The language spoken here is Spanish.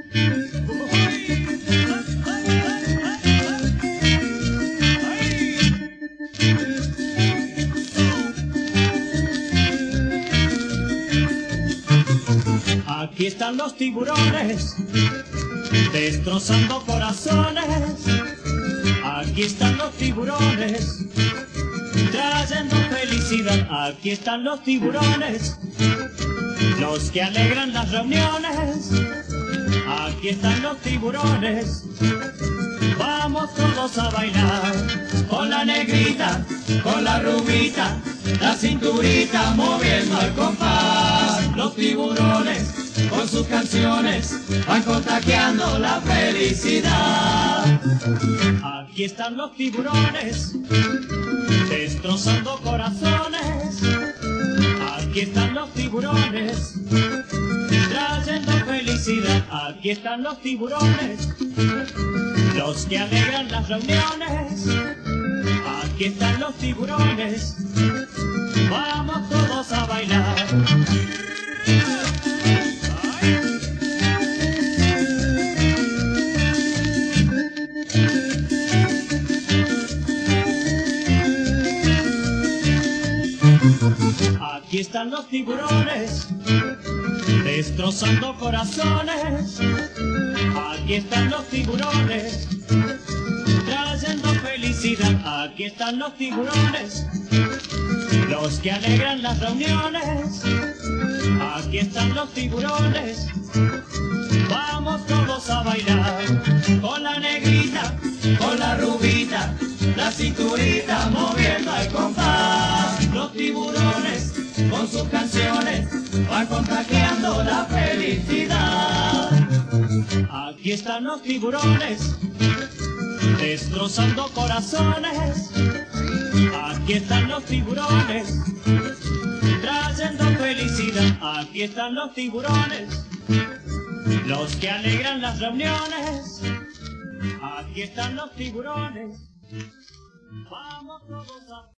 Aquí están los tiburones, destrozando corazones. Aquí están los tiburones, trayendo felicidad. Aquí están los tiburones, los que alegran las reuniones. Aquí están los tiburones, vamos todos a bailar. Con la negrita, con la rubita, la cinturita moviendo al compás. Los tiburones con sus canciones van contagiando la felicidad. Aquí están los tiburones, destrozando corazones. Aquí están los tiburones, trayendo felicidad. Aquí están los tiburones, los que alegran las reuniones. Aquí están los tiburones, vamos todos a bailar. Aquí están los tiburones, destrozando corazones. Aquí están los tiburones, trayendo felicidad. Aquí están los tiburones, los que alegran las reuniones. Aquí están los tiburones, vamos todos a bailar. Con la negrita, con la rubita, la cinturita moviendo al compás. Los tiburones con sus canciones van contagiando la felicidad. Aquí están los tiburones, destrozando corazones. Aquí están los tiburones, trayendo felicidad. Aquí están los tiburones, los que alegran las reuniones. Aquí están los tiburones, vamos todos a